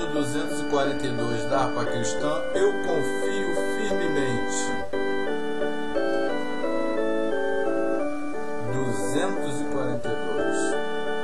242 da Harpa Cristã, eu confio firmemente. 242.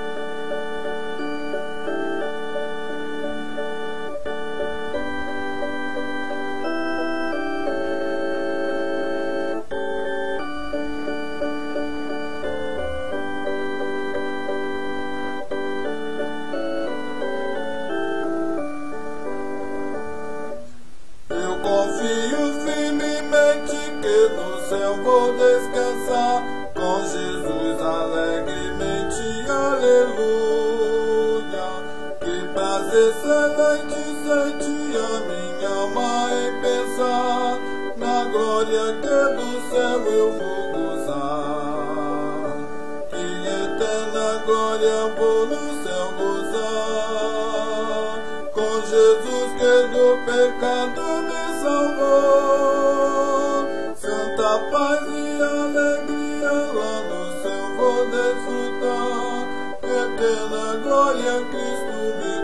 Confio firmemente que no céu vou descansar com Jesus alegremente, aleluia. Que paz excelente sente a minha alma em pensar na glória que do céu eu vou gozar. Que eterna glória vou no céu gozar com Jesus que do pecado me salvou. Santa paz e alegria lá no céu vou desfrutar. Eterna glória Cristo me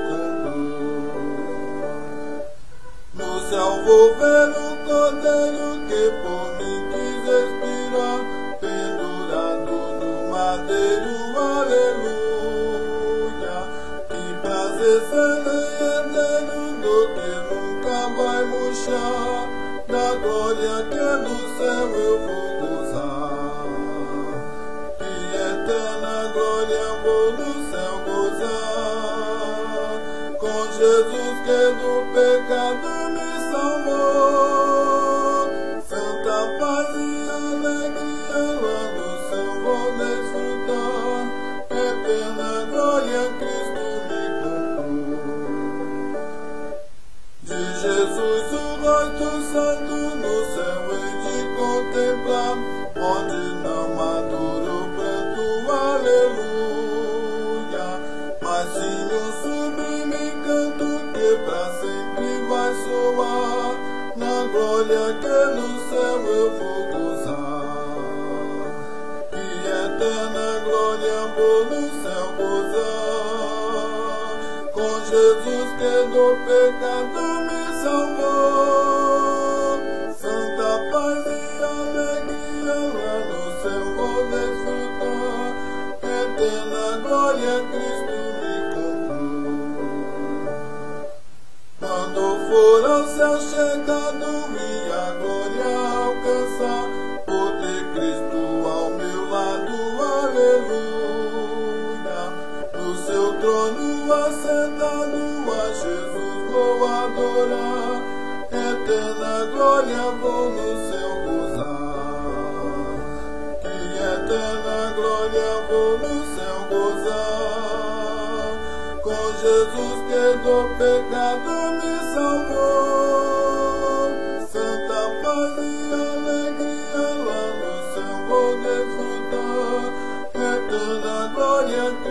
comprou. No céu vou ver o Cordeiro que por mim quis expirar, pendurado no madeiro, aleluia. Que paz excelente do que nunca vai murchar, da glória que do céu eu vou gozar. Que eterna glória vou no céu gozar com Jesus que do pecado me salvou. Santa paz e alegria lá no céu vou desfrutar. Eterna glória Cristo me comprou. De Jesus o rosto santo no céu hei de contemplar, onde não há dor ou pranto, aleluia. Mas sim um sublime canto que pra sempre vai soar, na glória que no céu eu vou gozar. Que eterna glória vou no céu gozar com Jesus que do pecado me salvou. Santa paz e alegria lá no céu vou desfrutar. Eterna glória Cristo me comprou. Quando for ao céu chegado e a glória alcançar, por ter Cristo ao meu lado, aleluia. No seu trono assentado a Jesus vou adorar. Eterna glória vou no céu gozar. Que eterna glória vou no céu gozar com Jesus que do pecado me salvou. Santa paz e alegria lá no céu vou desfrutar. Eterna glória